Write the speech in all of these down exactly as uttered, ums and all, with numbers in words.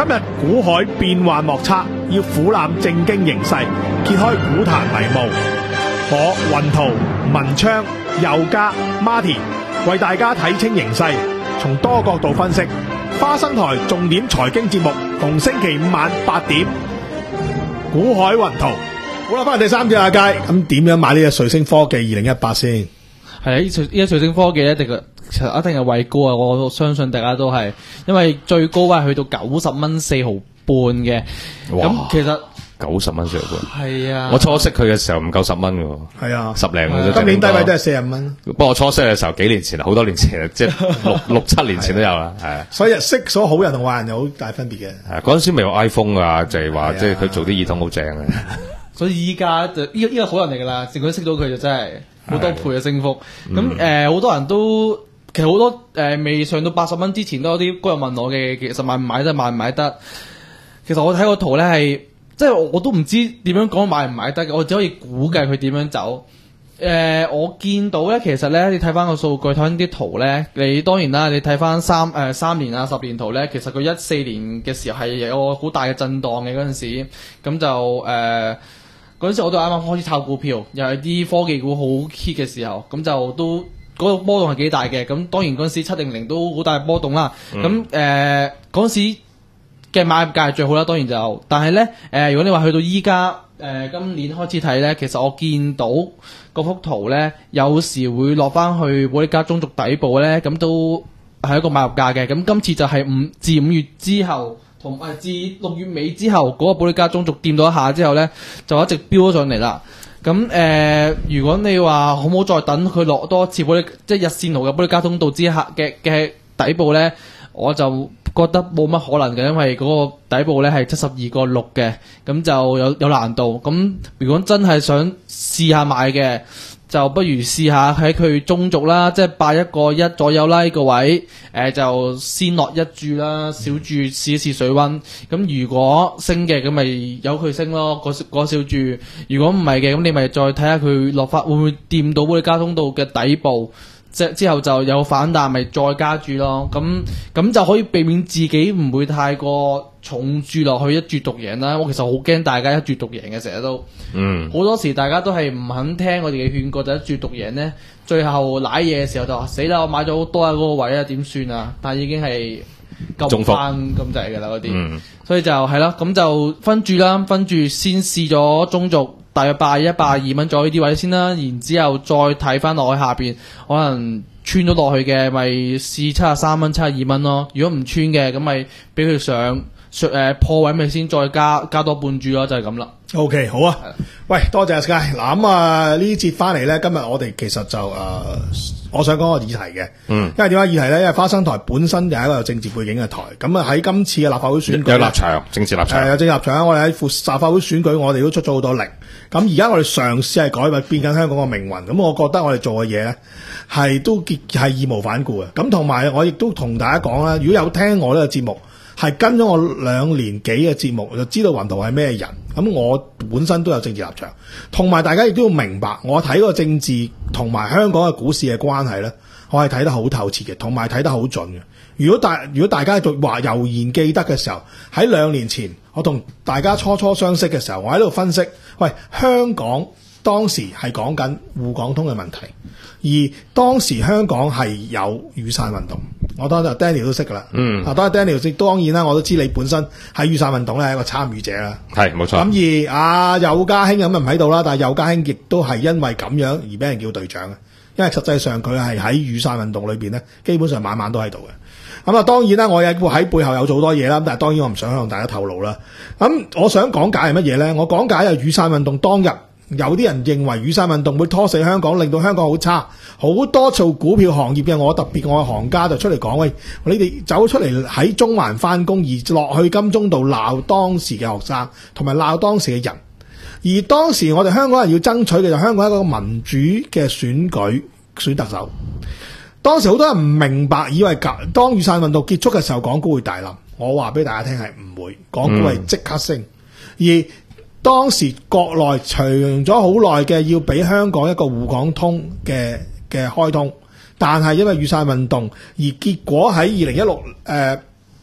日股海變幻莫測，要俯瞰正經形勢，揭開股壇迷霧。我雲圖、文昌、佑嘉、Martin 為大家睇清形勢，從多角度分析。花生台重點財經節目，逢星期五晚八點。股海雲圖。好啦，翻嚟第三節阿佳，咁點樣買呢隻瑞聲科技二零一八先？ 係啊，呢隻呢隻瑞聲科技咧，一定其實一定係位高啊！我相信大家都係，因為最高係去到九十蚊四毫半嘅。咁其實九十蚊四毫半， 係啊！ 我初識佢嘅時候唔夠十蚊嘅， 係啊， 十零嘅啫。 今年低位都係四十蚊。 不過我初識嘅時候幾年前，好多年前，即係六六七年前都有啦，係。 所以識咗好人同壞人有好大分別嘅。 係嗰陣時未有 iPhone 噶，就係話即係佢做啲耳筒好正嘅。 所以依家就依依個好人嚟噶啦，淨佢識到佢就真係好多倍嘅升幅。咁誒，好多人都其實好多誒、呃、未上到八十蚊之前都有啲高人問我嘅，其實買唔買得，買唔買得？其實我睇個圖咧係，即係我都唔知點樣講買唔買得嘅，我只可以估計佢點樣走。誒、呃，我見到咧，其實咧，你睇翻個數據，睇翻啲圖咧，你當然啦，你睇翻三誒、呃、三年啊十年圖咧，其實佢一四年嘅時候係有個好大嘅震盪嘅嗰陣時，咁就誒。呃嗰陣時我都啱啱開始炒股票，又係啲科技股好 hit 嘅時候，咁就都嗰、嗰個波動係幾大嘅。咁當然嗰陣時七零零都好大波動啦。咁誒嗰陣時嘅買入價係最好啦，當然就，但係咧誒，如果你話去到依家誒今年開始睇咧，其實我見到嗰幅圖咧，有時會落翻去保利加中軸底部咧，咁都係一個買入價嘅。咁今次就係五至五月之後。同誒至六月尾之後，嗰、那個保利加中續掂到一下之後咧，就一直飆咗上嚟啦。咁誒、呃，如果你話好唔好再等佢落多一次保利，即係日線圖嘅保利加通道之下嘅嘅底部咧，我就覺得冇乜可能嘅，因為嗰個底部咧係七十二個六嘅，咁就有有難度。咁如果真係想試下買嘅，就不如試下喺佢中軸啦，即係八一個一左右啦呢個位，誒、呃、就先落一注啦，小注試一試水溫。咁如果升嘅，咁咪由佢升咯，嗰嗰小注。如果唔係嘅，咁你咪再睇下佢落法會唔會掂到保利加通道嘅底部。即之後就有反彈，咪再加注咯。咁咁就可以避免自己唔會太過重注落去一注獨贏啦。我其實好驚大家一注獨贏嘅，成日都，嗯，好多時大家都係唔肯聽我哋嘅勸告，就一注獨贏呢。最後瀨嘢嘅時候就話死啦，我買咗好多喺嗰個位啊，點算啊？但係已經係救翻咁滯㗎啦嗰啲，嗯、所以就係咯，咁就分注啦，分注先試咗中軸。大約八一、八二蚊左右呢啲位先啦，然之後再睇翻落去下邊，可能穿咗落去嘅，咪試七十三蚊、七十二蚊咯。如果唔穿嘅，咁咪俾佢上誒、呃、破位，咪先再加加多半注咯，就係咁啦。 OK， 好啊。喂，多謝 Sky。嗱咁啊，呢節翻嚟咧，今日我哋其實就誒、呃，我想講個議題嘅。嗯。因為點解議題咧？因為花生台本身就係一個有政治背景嘅台。咁啊喺今次嘅立法會選舉， 有立場，政治立場。 係有政治立場。我哋喺立法會選舉，我哋都出咗好多力。咁而家我哋嘗試係改變變緊香港嘅命運。咁我覺得我哋做嘅嘢咧，係都係義無反顧嘅。咁同埋我亦都同大家講啦，如果有聽我呢個節目，係跟咗我兩年幾嘅節目，就知道雲圖係咩人。咁我本身都有政治立場，同埋大家亦都要明白，我睇個政治同埋香港嘅股市嘅關係咧，我係睇得好透徹嘅，同埋睇得好準嘅。如果大如果大家仲話悠然記得嘅時候，喺兩年前我同大家初初相識嘅時候，我喺度分析，喂，香港當時係講緊滬港通嘅問題，而當時香港係有雨傘運動。我當日 Daniel 都識噶啦，嗯，啊，當日 Daniel 識，當然啦，我都知你本身喺雨傘運動咧係一個參與者啦， 係冇錯。 咁而阿邱家興咁唔喺度啦，但係邱家興亦都係因為咁樣而俾人叫隊長嘅，因為實際上佢係喺雨傘運動裏邊咧，基本上晚晚都喺度嘅。咁啊，當然啦，我有喺背後有做好多嘢啦，但係當然我唔想向大家透露啦。咁我想講解係乜嘢咧？我講解係雨傘運動當日。有啲人認為雨傘運動會拖死香港，令到香港好差。好多做股票行業嘅我特別我嘅行家就出嚟講，喂，你哋走出嚟喺中環翻工，而落去金鐘度鬧當時嘅學生，同埋鬧當時嘅人。而當時我哋香港人要爭取嘅就香港一個民主嘅選舉選特首。當時好多人唔明白，以為當雨傘運動結束嘅時候，港股會大冧。我話俾大家聽係唔會，港股係即刻升。嗯、而當時國內長咗好耐嘅要俾香港一個滬港通嘅嘅開通，但係因為雨傘運動而結果喺二零一六誒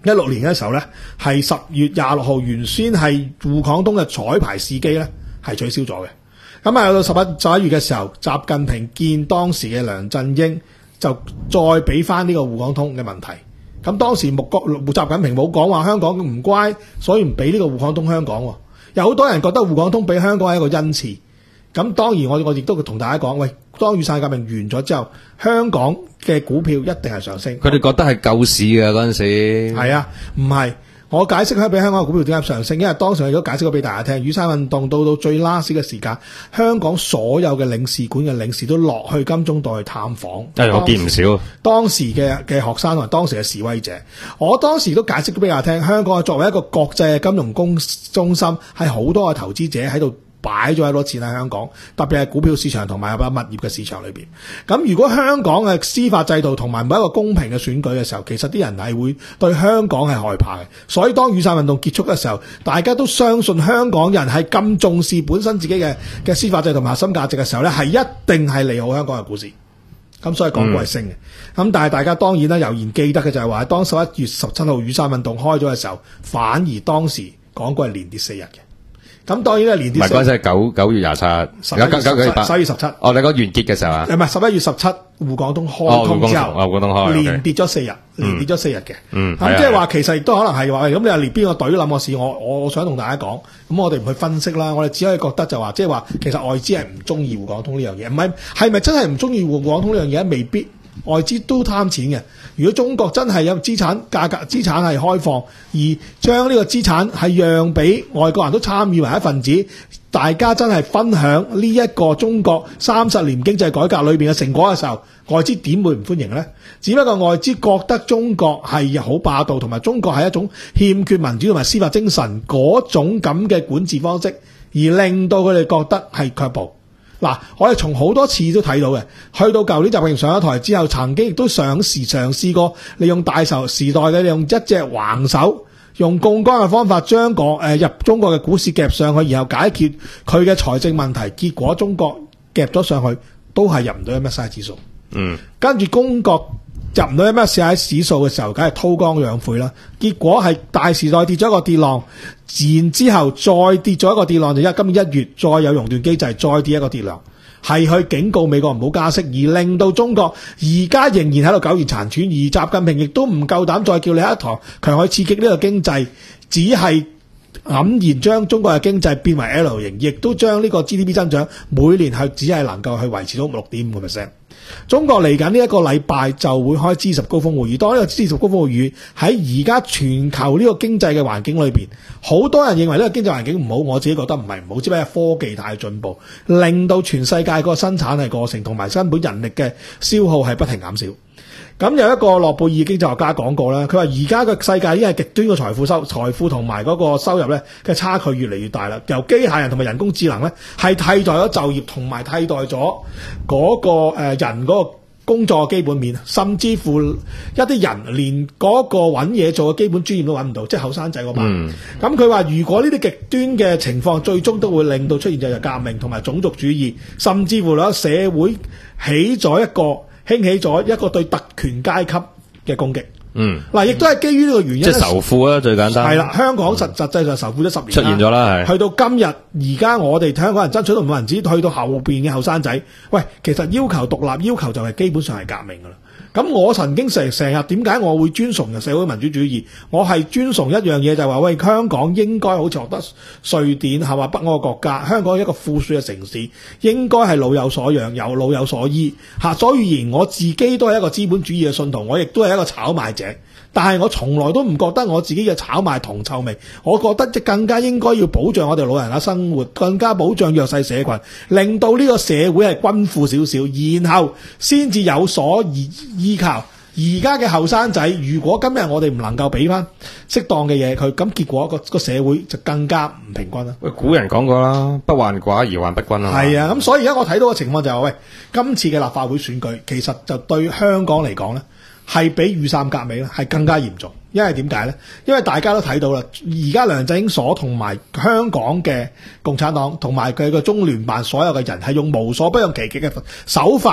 一六年嘅時候咧，係十月廿六號，原先係滬港通嘅彩排試機咧係取消咗嘅。咁啊，到十一十一月嘅時候，習近平見當時嘅梁振英，就再俾翻呢個滬港通嘅問題。咁當時穆國習近平冇講話香港唔乖，所以唔俾呢個滬港通香港。有好多人覺得滬港通俾香港係一個恩賜。咁當然我我亦都同大家講，喂，當雨傘革命完咗之後，香港嘅股票一定係上升。 佢哋覺得係救市嘅嗰陣時。 係啊，唔係。我解釋下俾香港嘅股票點解上升，因為當時我亦都解釋咗俾大家聽，雨傘運動到到最 last 嘅時間，香港所有嘅領事館嘅領事都落去金鐘道去探訪。 誒，我見唔少。 當時嘅嘅學生同埋當時嘅示威者，我當時都解釋咗俾大家聽，香港作為一個國際嘅金融公中心，係好多嘅投資者喺度擺咗好多錢喺香港，特別係股票市場同埋物業嘅市場裏邊。咁如果香港嘅司法制度同埋每一個公平嘅選舉嘅時候，其實啲人係會對香港係害怕嘅。所以當雨傘運動結束嘅時候，大家都相信香港人係咁重視本身自己嘅嘅司法制度同埋核心價值嘅時候咧，係一定係利好香港嘅股市。咁所以港股係升嘅。咁、嗯、但係大家當然啦，仍然記得嘅就係話，當十一月十七號雨傘運動開咗嘅時候，反而當時港股係連跌四日嘅。咁當然咧，連跌。唔係嗰陣時係九九月廿七， 十一月十一月十七。 哦，你講完結嘅時候啊？ 唔係十一月十七，滬港通開通之後， 哦，滬港通開， 連跌咗四日，連跌咗四日嘅。 嗯， 咁即係話其實亦都可能係話，咁你話連邊個隊諗個事，我我想同大家講，咁我哋唔去分析啦，我哋只可以覺得就話，即係話其實外資係唔中意滬港通呢樣嘢，唔係係咪真係唔中意滬港通呢樣嘢？未必。外資都貪錢嘅。如果中國真係有資產價格資產係開放，而將呢個資產係讓俾外國人都參與為一份子，大家真係分享呢一個中國三十年經濟改革裏邊嘅成果嘅時候，外資點會唔歡迎呢？只不過外資覺得中國係好霸道，同埋中國係一種欠缺民主同埋司法精神嗰種咁嘅管治方式，而令到佢哋覺得係卻步。嗱，我哋從好多次都睇到嘅，去到舊年習近平上咗台之後，曾經亦都嘗試嘗試過利用大時時代嘅利用一隻橫手，用槓桿嘅方法將個誒入中國嘅股市夾上去，然後解決佢嘅財政問題。結果中國夾咗上去，都係入唔到 M S C I 指數。 嗯， 跟住中國入唔到 M S C I 指數嘅時候，梗係韜光養晦啦。結果係大時代跌咗一個跌浪，然之後再跌咗一個跌浪，就因為今年一月再有熔斷機制，再跌一個跌浪，係去警告美國唔好加息，而令到中國而家仍然喺度苟延殘喘，而習近平亦都唔夠膽再叫你一堂強去刺激呢個經濟，只係黯然將中國嘅經濟變為 L 型，亦都將呢個 G D P 增長每年係只係能夠去維持到六點五個 percent。中國嚟緊呢一個禮拜就會開 G 十高峰會議，當呢個 G 十高峰會議喺而家全球呢個經濟嘅環境裏邊，好多人認為呢個經濟環境唔好，我自己覺得唔係唔好，只不過係科技太進步，令到全世界個生產係過剩，同埋根本人力嘅消耗係不停減少。咁有一個諾貝爾經濟學家講過啦，佢話而家個世界已經係極端嘅財富收財富同埋嗰個收入咧嘅差距越嚟越大啦。由機械人同埋人工智能咧係替代咗就業同埋替代咗嗰個誒人嗰個工作嘅基本面，甚至乎一啲人連嗰個揾嘢做嘅基本專業都揾唔到，即係後生仔嗰班。咁佢話如果呢啲極端嘅情況最終都會令到出現就係革命同埋種族主義，甚至乎咧社會起咗一個。興起咗一個對特權階級嘅攻擊。嗯，嗱，亦都係基於呢個原因。即係仇富啦，最簡單。 係啦，香港實、嗯、實際上仇富咗十年。出現咗啦，係。 去到今日，而家我哋香港人爭取到冇人知，去到後邊嘅後生仔，喂，其實要求獨立，要求就係基本上係革命噶啦。咁我曾經成成日點解我會尊崇社會民主主義？我係尊崇一樣嘢就係話，喂，香港應該好似學得瑞典係嘛北歐嘅國家，香港一個富庶嘅城市，應該係老有所養，有老有所依嚇。所以而我自己都係一個資本主義嘅信徒，我亦都係一個炒賣者。但係我從來都唔覺得我自己嘅炒賣銅臭味，我覺得即更加應該要保障我哋老人家生活，更加保障弱勢社群，令到呢個社會係均富少少，然後先至有所依依靠。而家嘅後生仔，如果今日我哋唔能夠俾翻適當嘅嘢佢，咁結果個個社會就更加唔平均啦。 喂，古人講過啦，不患寡而患不均啊。 係啊，咁所以而家我睇到嘅情況就係話，喂，今次嘅立法會選舉其實就對香港嚟講咧，係比雨傘革命咧係更加嚴重。因為點解咧？因為大家都睇到啦，而家梁振英所同埋香港嘅共產黨同埋佢個中聯辦所有嘅人係用無所不用其極嘅手法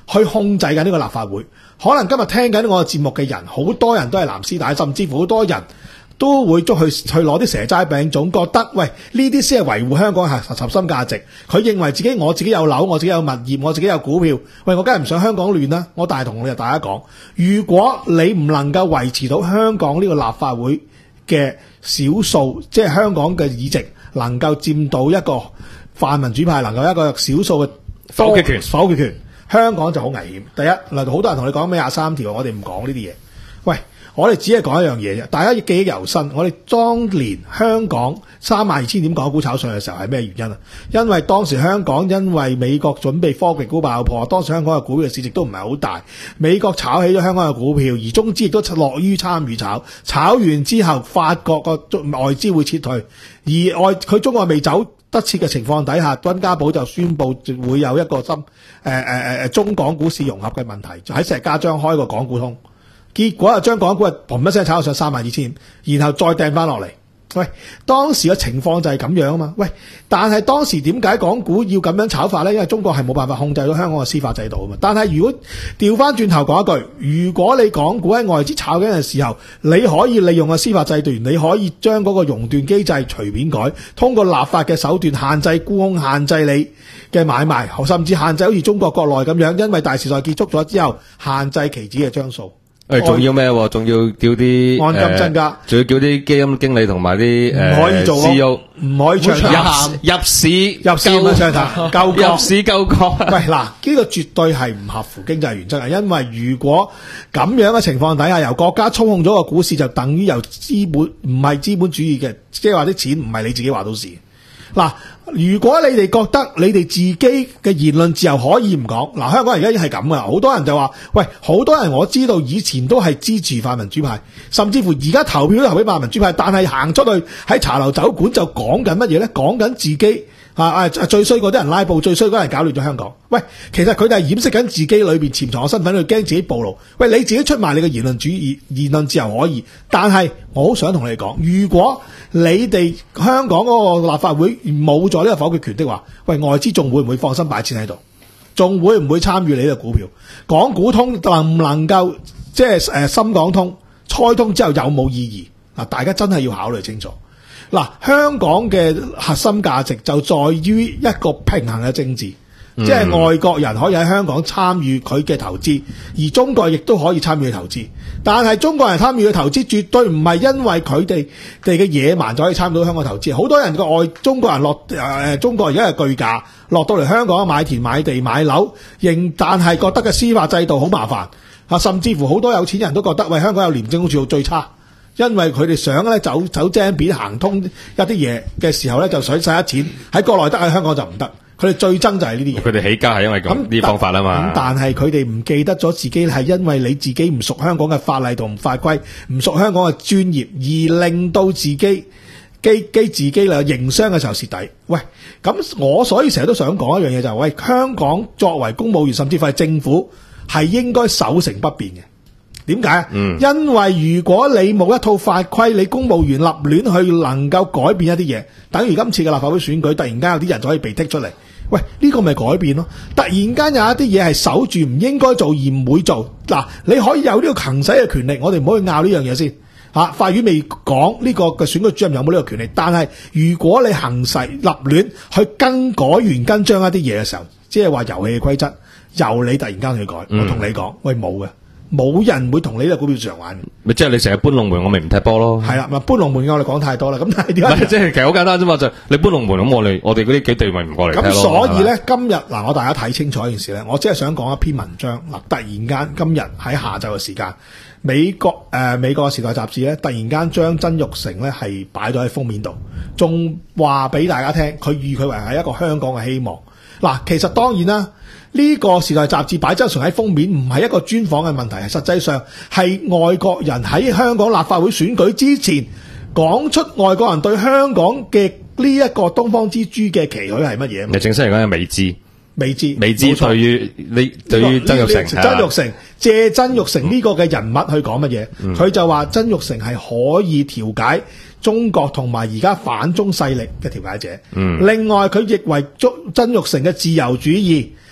去控制緊呢個立法會。可能今日聽緊我嘅節目嘅人，好多人都係藍絲帶，甚至乎好多人都會捉去去攞啲蛇齋餅種，覺得喂呢啲先係維護香港核核心價值。佢認為自己我自己有樓，我自己有物業，我自己有股票，喂我梗係唔想香港亂啦。我但係同我哋大家講，如果你唔能夠維持到香港呢個立法會嘅少數，即係香港嘅議席能夠佔到一個泛民主派能夠一個少數嘅否決權， 否決權，香港就好危險。第一，嗱好多人同你講咩廿三條，我哋唔講呢啲嘢。喂，我哋只係講一樣嘢啫，大家要記憶猶新。我哋當年香港三萬二千點港股炒上嘅時候係咩原因啊？因為當時香港因為美國準備科技股爆破，當時香港嘅股票市值都唔係好大，美國炒起咗香港嘅股票，而中資亦都樂於參與炒，炒完之後發覺個外資會撤退，而外佢中國未走得切嘅情況底下，溫家寶就宣布會有一個深誒誒誒中港股市融合嘅問題，就喺石家莊開個港股通。結果啊，將港股啊砰一聲炒到上三萬二千，然後再掟翻落嚟。喂，當時嘅情況就係咁樣啊嘛。喂，但係當時點解港股要咁樣炒法呢？因為中國係冇辦法控制到香港嘅司法制度啊嘛。但係如果調翻轉頭講一句，如果你港股喺外資炒緊嘅時候，你可以利用個司法制度，你可以將嗰個熔斷機制隨便改，通過立法嘅手段限制沽空，限制你嘅買賣，甚至限制好似中國國內咁樣，因為大時代結束咗之後，限制期指嘅張數。 誒，仲要咩？仲要叫啲按金增加， 仲要叫啲基金經理同埋啲誒唔可以做 C E O 唔可以唱入入市入市咁唱彈，救國入市救國。 喂，嗱，呢個絕對係唔合乎經濟原則啊！因為如果咁樣嘅情況底下，由國家操控咗個股市，就等於由資本唔係資本主義嘅，即係話啲錢唔係你自己話到事。嗱，如果你哋覺得你哋自己嘅言論自由可以唔講，嗱，香港而家已經係咁噶，好多人就話，喂，好多人我知道以前都係支持泛民主派，甚至乎而家投票都投俾泛民主派，但係行出去喺茶樓酒館就講緊乜嘢呢？講緊自己啊啊最衰嗰啲人拉布，最衰嗰啲人搞亂咗香港。喂，其實佢哋係掩飾緊自己裏邊潛藏嘅身份，佢驚自己暴露。喂，你自己出賣你嘅言論主義、言論自由可以，但係我好想同你講，如果你哋香港嗰個立法會冇咗呢個否決權的話，喂，外資仲會唔會放心擺錢喺度？仲會唔會參與你嘅股票？港股通能唔能夠即係誒深港通開通之後有冇意義？嗱，大家真係要考慮清楚。嗱，香港嘅核心價值就在於一個平衡嘅政治。即係外國人可以喺香港參與佢嘅投資，而中國亦都可以參與投資。但係中國人參與嘅投資絕對唔係因為佢哋哋嘅野蠻就可以參與到香港投資。好多人個外中國人落誒、呃、中國而家係巨價落到嚟香港買田買地買樓，仍但係覺得嘅司法制度好麻煩啊，甚至乎好多有錢人都覺得喂，香港有廉政公署最差，因為佢哋想咧走走精片行通一啲嘢嘅時候咧就想使一錢喺國內得，喺香港就唔得。佢哋最憎就係呢啲嘢。 佢哋起家係因為咁呢方法啊嘛。 咁但係佢哋唔記得咗自己係因為你自己唔熟香港嘅法例同法規，唔熟香港嘅專業，而令到自己基基自己啦營商嘅時候蝕底。喂，咁我所以成日都想講一樣嘢就係、是，喂，香港作為公務員甚至乎係政府係應該守成不變嘅。點解啊？嗯，因為如果你冇一套法規，你公務員立亂去能夠改變一啲嘢，等於今次嘅立法會選舉，突然間有啲人就可以被剔出嚟。喂，呢個咪改變咯？突然間有一啲嘢係守住唔應該做而唔會做。嗱，你可以有呢個行使嘅權力，我哋唔好去拗呢樣嘢先。吓，法院未講呢個嘅選舉主任有冇呢個權力，但係如果你行使立亂去更改完跟將一啲嘢嘅時候，即係話遊戲嘅規則由你突然間去改，嗯、我同你講，喂，冇嘅。冇人會同你呢個股票市場玩嘅， 咪即係你成日搬龍門，我咪唔踢波咯。 係啦，咪搬龍門嘅我哋講太多啦。咁但係點解？ 即係其實好簡單啫嘛，就你搬龍門咁，我哋我哋嗰啲幾隊咪唔過嚟踢咯。 咁所以咧，今日嗱，我大家睇清楚一件事咧，我只係想講一篇文章嗱，突然間今日喺下晝嘅時間，美國誒、呃、美國嘅時代雜誌咧，突然間將曾鈺成咧係擺咗喺封面度，仲話俾大家聽，佢譽佢為係一個香港嘅希望。嗱，其實當然啦。呢個時代雜誌擺曾鈺成喺封面唔係一個專訪嘅問題，係實際上係外國人喺香港立法會選舉之前講出外國人對香港嘅呢一個東方之珠嘅期許係乜嘢？ 你正式嚟講係美資， 美資， 美資對於你對於曾鈺成， 曾鈺成借曾鈺成呢個嘅人物去講乜嘢？佢、嗯、就話曾鈺成係可以調解中國同埋而家反中勢力嘅調解者。嗯、另外佢亦為曾鈺成嘅自由主義。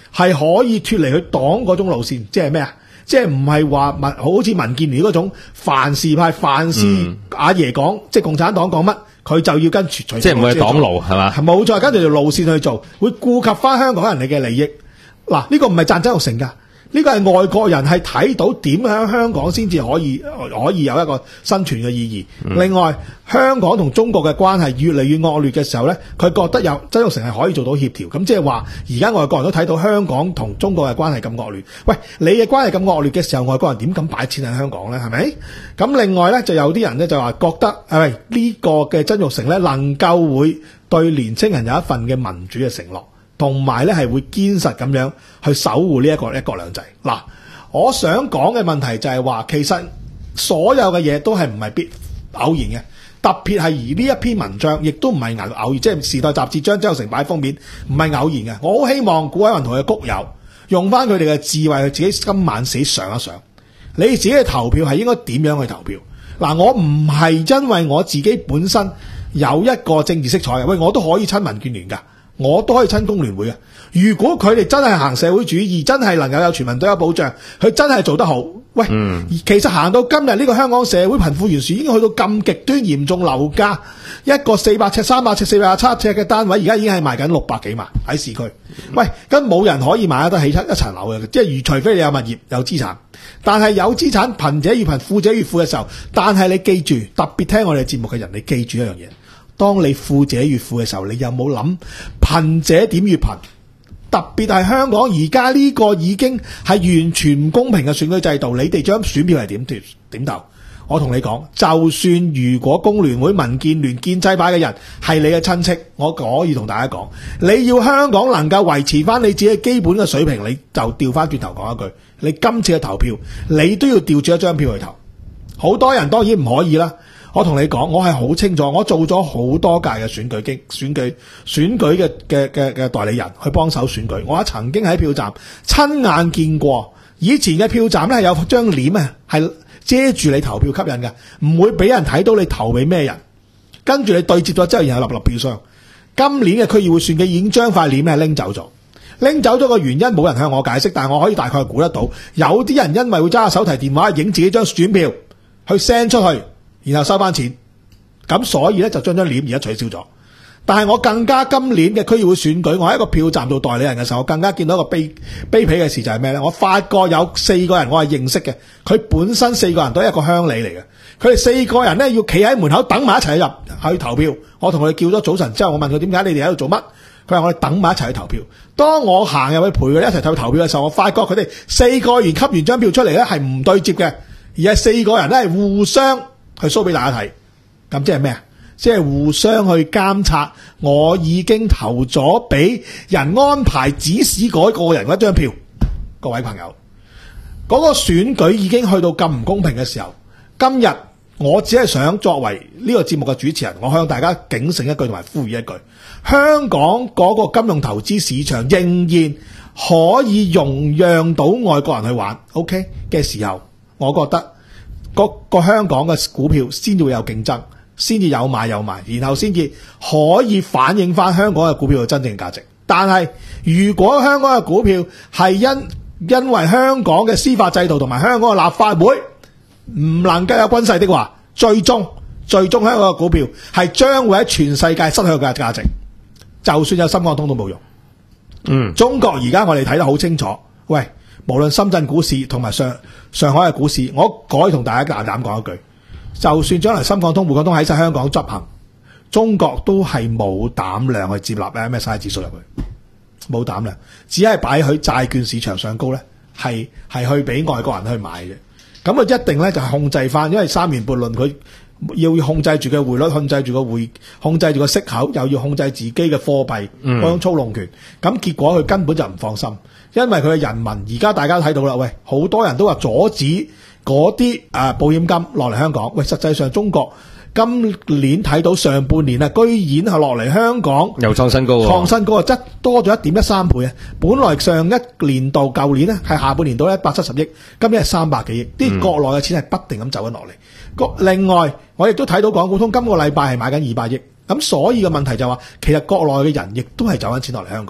係可以脱離佢黨嗰種路線，即係咩啊？即係唔係話民好似民建聯嗰種凡事派凡事阿爺講，即係共產黨講乜，佢就要跟隨隨。 即係唔會係黨路係嘛？ 係冇錯，跟住條路線去做，會顧及翻香港人哋嘅利益。嗱，呢個唔係讚曾鈺成㗎。呢個係外國人係睇到點樣香港先至可以可以有一個生存嘅意義。嗯、另外，香港同中國嘅關係越嚟越惡劣嘅時候呢，佢覺得有曾鈺成係可以做到協調。咁即係話，而家外國人都睇到香港同中國嘅關係咁惡劣。喂，你嘅關係咁惡劣嘅時候，外國人點敢擺錢喺香港呢？係咪？咁另外呢，就有啲人呢就話覺得係咪呢個嘅曾鈺成呢能夠會對年青人有一份嘅民主嘅承諾。同埋咧係會堅實咁樣去守護呢一個一國兩制。嗱，我想講嘅問題就係話，其實所有嘅嘢都係唔係必偶然嘅，特別係而呢一篇文章，亦都唔係偶然，即係《時代》雜誌將曾鈺成擺封面，唔係偶然嘅。我好希望古偉文同佢嘅谷友用翻佢哋嘅智慧，去自己今晚死想一想，你自己嘅投票係應該點樣去投票？嗱，我唔係因為我自己本身有一個政治色彩嘅，喂，我都可以親民建聯㗎。我都可以親工聯會嘅。如果佢哋真係行社會主義，真係能夠有全民退休保障，佢真係做得好。喂，嗯、其實行到今日呢個香港社會貧富懸殊已經去到咁極端嚴重，樓價一個四百尺、三百尺、四百七尺嘅單位，而家已經係賣緊六百幾萬喺市區。嗯、喂，咁冇人可以買得起一一層樓嘅，即係如除非你有物業有資產。但係有資產，貧者越貧，富者越富嘅時候，但係你記住，特別聽我哋節目嘅人，你記住一樣嘢。當你富者越富嘅時候，你有冇諗貧者點越貧？特別係香港而家呢個已經係完全唔公平嘅選舉制度，你哋將選票係點斷點投？我同你講，就算如果工聯會、民建聯、建制派嘅人係你嘅親戚，我可以同大家講，你要香港能夠維持翻你自己基本嘅水平，你就調翻轉頭講一句，你今次嘅投票，你都要調住一張票去投。好多人當然唔可以啦。我同你講，我係好清楚，我做咗好多屆嘅選舉經選舉選舉嘅嘅嘅嘅代理人去幫手選舉。我曾經喺票站親眼見過，以前嘅票站咧係有張簾啊，係遮住你投票吸引嘅，唔會俾人睇到你投俾咩人。跟住你對接咗之後，然後立立票箱。今年嘅區議會選舉已經將塊簾咧拎走咗，拎走咗個原因冇人向我解釋，但係我可以大概估得到，有啲人因為會揸下手提電話影自己張選票去 send 出去。然後收翻錢，咁所以咧就將張簾而家取消咗。但係我更加今年嘅區議會選舉，我喺一個票站做代理人嘅時候，我更加見到一個卑卑鄙嘅事就係咩咧？我發覺有四個人我係認識嘅，佢本身四個人都係一個鄉里嚟嘅，佢哋四個人咧要企喺門口等埋一齊入去投票。我同佢哋叫咗早晨之後，我問佢點解你哋喺度做乜？佢話我哋等埋一齊去投票。當我行入去陪佢哋一齊去投票嘅時候，我發覺佢哋四個人吸完張票出嚟咧係唔對接嘅，而係四個人咧係互相去 show 俾大家睇，咁即係咩啊？即係互相去監察，我已經投咗俾人安排指使嗰個人嗰張票。各位朋友，嗰個選舉已經去到咁唔公平嘅時候，今日我只係想作為呢個節目嘅主持人，我向大家警醒一句同埋呼籲一句：香港嗰個金融投資市場仍然可以容讓到外國人去玩 ，OK 嘅時候，我覺得。個個香港嘅股票先至會有競爭，先至有買有賣，然後先至可以反映翻香港嘅股票嘅真正價值。但係如果香港嘅股票係因因為香港嘅司法制度同埋香港嘅立法會唔能夠有軍勢的話，最終最終香港嘅股票係將會喺全世界失去佢嘅價值，就算有深港通都冇用。嗯，中國而家我哋睇得好清楚，喂。無論深圳股市同埋上上海嘅股市，我可以同大家大膽講一句，就算將來深港通、滬港通喺晒香港執行，中國都係冇膽量去接納 M S C I 指數入去，冇膽量，只係擺喺債券市場上高咧，係係去俾外國人去買嘅。咁啊，一定咧就係控制翻，因為三言悖論，佢要控制住嘅匯率，控制住個匯，控制住個息口，又要控制自己嘅貨幣嗰種操弄權。咁、嗯、結果佢根本就唔放心。因為佢嘅人民而家大家都睇到啦，喂，好多人都話阻止嗰啲誒保險金落嚟香港。喂，實際上中國今年睇到上半年啊，居然係落嚟香港又創新高， 創新高啊，即多咗一點一三倍啊！本來上一年度舊年呢係下半年度一百七十億，今年係三百幾億，啲、嗯、國內嘅錢係不停咁走緊落嚟。另外，我亦都睇到港股通今個禮拜係買緊二百億，咁所以嘅問題就話、是，其實國內嘅人亦都係走緊錢落嚟香港。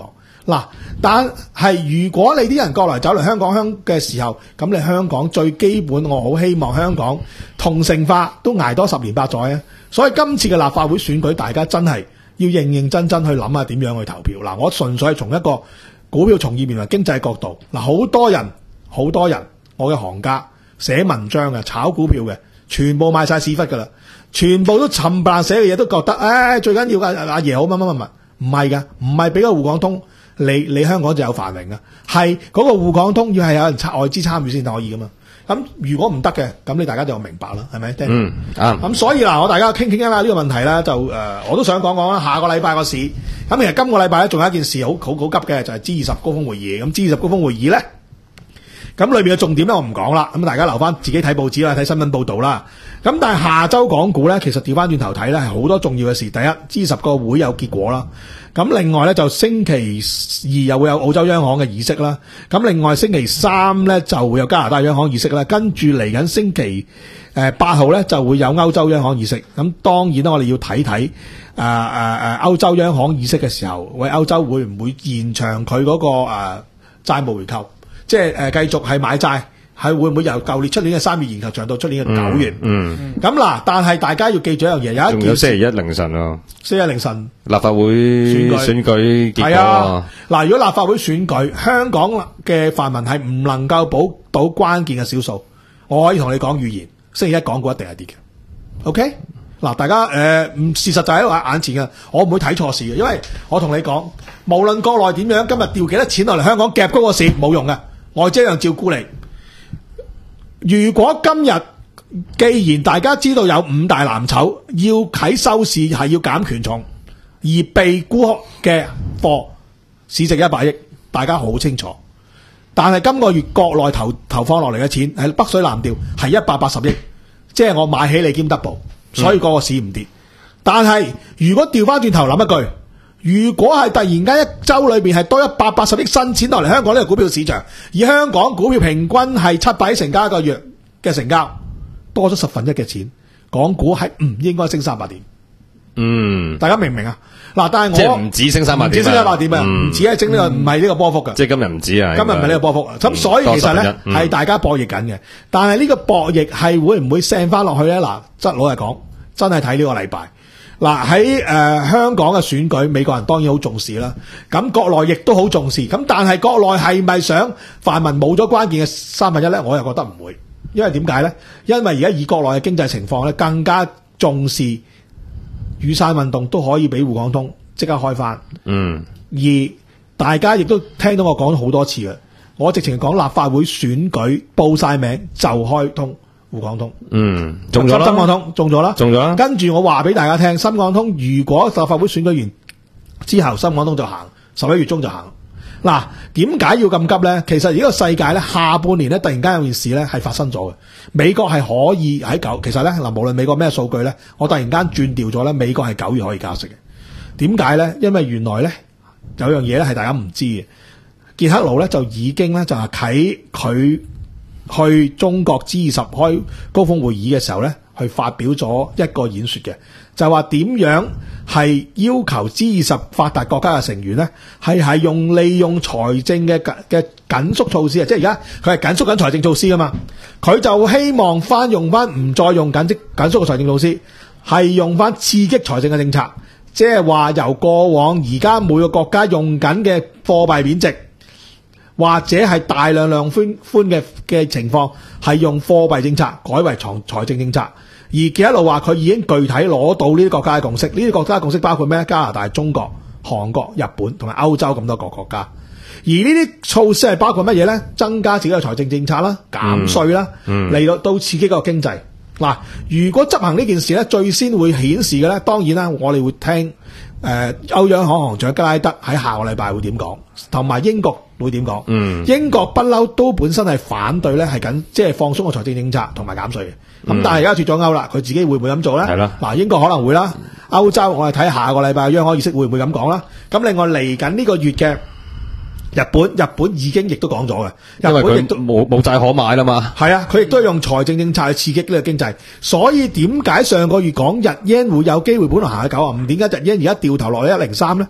嗱，但係如果你啲人過來走嚟香港香嘅時候，咁你香港最基本，我好希望香港同城化都捱多十年八載啊！所以今次嘅立法會選舉，大家真係要認認真真去諗下點樣去投票。嗱，我純粹係從一個股票從業員同經濟角度，嗱，好多人好多人，我嘅行家寫文章嘅、炒股票嘅，全部賣晒屎忽㗎啦，全部都冚唪唥寫嘅嘢都覺得，唉，最緊要嘅阿爺好乜乜乜乜，唔係㗎，唔係俾個滬港通。你你香港就有繁榮啊，係嗰個滬港通要係有人外資參與先可以噶嘛。咁如果唔得嘅，咁你大家就明白啦，係咪？ 嗯，啱。 咁所以嗱，我大家傾傾一下呢個問題啦，就誒、呃，我都想講講啦。下個禮拜個市，咁其實今個禮拜咧，仲有一件事好好好急嘅，就係 G 二十高峰會議。咁 G 二十高峰會議咧，咁裏面嘅重點咧，我唔講啦。咁大家留翻自己睇報紙啦，睇新聞報導啦。咁但係下週港股咧，其實調翻轉頭睇咧，係好多重要嘅事。第一 ，G 二十個會有結果啦。咁另外咧，就星期二又會有澳洲央行嘅議息啦。咁另外星期三咧就會有加拿大央行議息啦。跟住嚟緊星期誒八號咧就會有歐洲央行議息。咁當然啦，我哋要睇睇誒誒誒歐洲央行議息嘅時候，喂，歐洲會唔會延長佢嗰、那個誒、呃、債務回購，即係誒、呃、繼續係買債。係會唔會由舊年出年嘅三月延後長到出年嘅九月？ 嗯， 咁、嗯、嗱，但係大家要記住一樣嘢，有一件仲有星期一凌晨啊， 星期一凌晨立法會選舉選舉結果啊。 嗱，如果立法會選舉，香港嘅泛民係唔能夠保到關鍵嘅少數，我可以同你講預言，星期一港股一定係跌嘅。OK，嗱，大家誒，呃、事實就喺我眼前嘅，我唔會睇錯事嘅，因為我同你講，無論國內點樣，今日調幾多錢落嚟香港夾嗰個市冇用嘅，外資一樣照顧你。如果今日既然大家知道有五大藍籌要喺收市係要減權重，而被沽嘅貨市值一百億，大家好清楚。但係今個月國內投投放落嚟嘅錢係北水南調係一百八十億，即係我買起你兼 double， 所以嗰個市唔跌。嗯、但係如果調翻轉頭諗一句，如果係突然間一周裏面係多一百八十億新錢落嚟香港呢個股票市場，而香港股票平均係七百億成交一個月嘅成交，多咗十分一嘅錢，港股係唔應該升三百點。 嗯， 大家明唔明啊？嗱，但係我即係唔止升三百點， 唔止升三百點啊，唔止係升呢個，唔係呢個波幅㗎。 即係今日唔止啊， 今日唔係呢個波幅。咁、嗯、所以其實咧係、嗯、大家博弈緊嘅，但係呢個博弈係會唔會升翻落去咧？嗱，真老實講，真係睇呢個禮拜。嗱，喺誒香港嘅選舉，美國人當然好重視啦。咁國內亦都好重視。咁但係國內係咪想泛民冇咗關鍵嘅三分一咧？我又覺得唔會，因為點解咧？因為而家以國內嘅經濟情況咧，更加重視雨傘運動都可以俾滬港通即刻開翻。嗯，而大家亦都聽到我講咗好多次嘅，我直情講立法會選舉報晒名就開通滬港通。嗯，中咗啦，深港通中咗啦，中咗啦。跟住我話俾大家聽，深港通如果立法會選舉完之後，深港通就行，十一月中就行。嗱，點解要咁急咧？其實呢個世界咧，下半年咧，突然間有件事咧係發生咗嘅。美國係可以喺九，其實咧嗱，無論美國咩數據咧，我突然間轉調咗咧，美國係九月可以加息嘅。點解咧？因為原來咧有樣嘢咧係大家唔知嘅，傑克盧咧就已經咧就係喺佢去中國 G 二十開高峰會議嘅時候咧，去發表咗一個演說嘅，就係話點樣係要求 G 二十發達國家嘅成員咧，係係用利用財政嘅嘅緊縮措施啊，即係而家佢係緊縮緊財政措施噶嘛，佢就希望翻用翻唔再用緊縮緊縮嘅財政措施，係用翻刺激財政嘅政策，即係話由過往而家每個國家用緊嘅貨幣貶值，或者係大量量寬寬嘅嘅情況，係用貨幣政策改為財財政政策。而佢一路話佢已經具體攞到呢啲國家嘅共識，呢啲國家嘅共識包括咩？加拿大、中國、韓國、日本同埋歐洲咁多個國家。而呢啲措施係包括乜嘢咧？增加自己嘅財政政策啦，減稅啦，嚟到到刺激個經濟。嗱，如果執行呢件事咧，最先會顯示嘅咧，當然啦，我哋會聽誒歐央行行長吉拉德喺下個禮拜會點講，同埋英國會點講。嗯，英國不嬲都本身係反對咧，係緊即係放鬆個財政政策同埋減稅嘅。咁、嗯、但係而家脫咗歐啦，佢自己會唔會咁做咧？係啦，嗱，英國可能會啦，歐洲我哋睇下個禮拜央行議息會唔會咁講啦。咁另外嚟緊呢個月嘅日本，日本已經亦都講咗嘅，日本亦都冇冇債可買啦嘛。係啊，佢亦都用財政政策去刺激呢個經濟。所以點解上個月講日 yen 會有機會本來行喺九啊五，點解日 yen 而家掉頭落去一零三咧？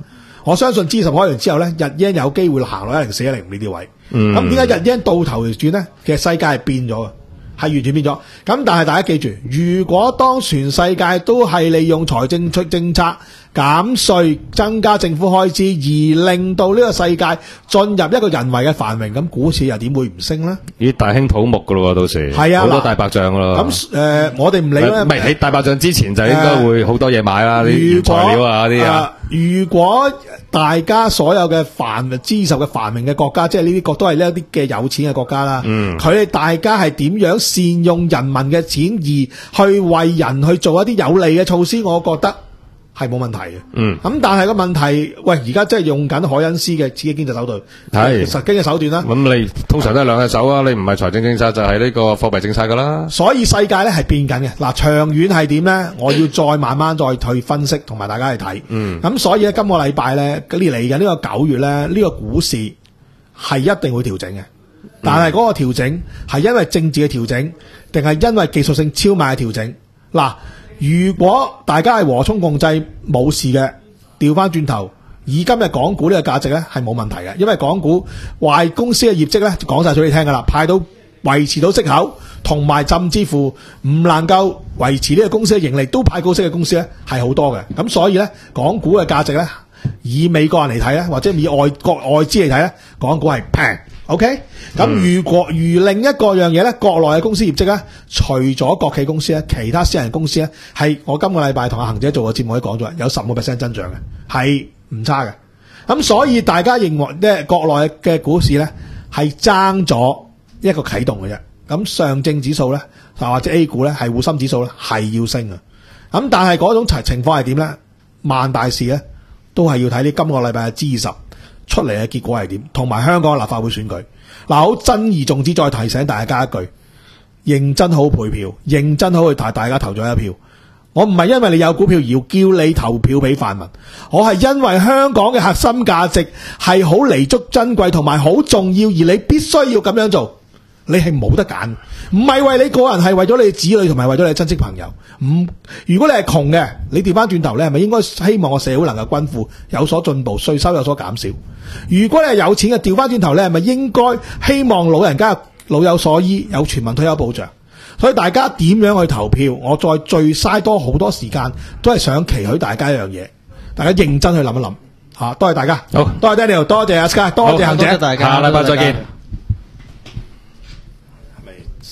我相信 G 二十開完之後咧，日 yen 有機會行落一零四一零五呢啲位。 嗯咁點解日 yen 倒頭嚟轉咧？其實世界係變咗嘅，係完全變咗。咁但係大家記住，如果當全世界都係利用財政出政策減稅、增加政府開支，而令到呢個世界進入一個人為嘅繁榮，咁股市又點會唔升咧？ 咦，大興土木噶咯喎，到時係啊， 好多大白象噶咯。 咁誒、呃，我哋唔理啦。 唔係喺大白象之前就應該會好多嘢買啦，啲原材料啊啲啊。 如果大家所有嘅繁 G 二十嘅繁榮嘅國家，即係呢啲國都係呢一啲嘅有錢嘅國家啦。 嗯， 佢哋大家係點樣善用人民嘅錢而去為人去做一啲有利嘅措施？我覺得係冇問題嘅。 嗯， 咁但係個問題，喂，而家真係用緊凱恩斯嘅刺激經濟手段， 係實經嘅手段啦。 咁你通常都係兩隻手啊，你唔係財政政策就係呢個貨幣政策噶啦。 所以世界咧係變緊嘅，嗱，長遠係點咧？我要再慢慢再去分析，同埋大家去睇。 嗯， 咁所以咧，今個禮拜咧，嚟緊呢個九月咧，呢、呢個股市係一定會調整嘅。但係嗰個調整係因為政治嘅調整，定係因為技術性超賣嘅調整？嗱，如果大家係和衷共濟冇事嘅，調翻轉頭，以今日港股呢個價值咧係冇問題嘅，因為港股壞公司嘅業績咧講晒咗你聽噶啦，派到維持到息口，同埋甚至乎唔能夠維持呢個公司嘅盈利都派高息嘅公司咧係好多嘅，咁所以咧港股嘅價值咧，以美國人嚟睇咧，或者以外國外資嚟睇咧，港股係平。OK，咁如果如另一個樣嘢咧，國內嘅公司業績咧，除咗國企公司咧，其他私人公司咧，係我今個禮拜同阿恒姐做個節目都講咗，有十五個 percent 增長嘅，係唔差嘅。咁所以大家認為咧，國內嘅股市咧係爭咗一個啟動嘅啫。咁上證指數咧，或者 A 股咧，係滬深指數咧係要升嘅。咁但係嗰種情情況係點咧？萬大事咧，都係要睇呢今個禮拜嘅 G 二十。出嚟嘅結果係點？同埋香港嘅立法會選舉，嗱，好珍而重之，再提醒大家一句：認真好配票，認真好去大大家投咗一票。我唔係因為你有股票而要叫你投票俾泛民，我係因為香港嘅核心價值係好彌足珍貴同埋好重要，而你必須要咁樣做。你係冇得揀，唔係為你個人，係為咗你子女同埋為咗你親戚朋友。唔，如果你係窮嘅，你調翻轉頭，你係咪應該希望個社會能夠均富，有所進步，稅收有所減少？如果你係有錢嘅，調翻轉頭，你係咪應該希望老人家老有所依，有全民退休保障？所以大家點樣去投票？我再最嘥多好多時間，都係想期許大家一樣嘢，大家認真去諗一諗嚇。多謝大家， 好， 多謝 Daniel，多謝阿 Sky，多謝恒姐， 多謝大家， 下禮拜再見。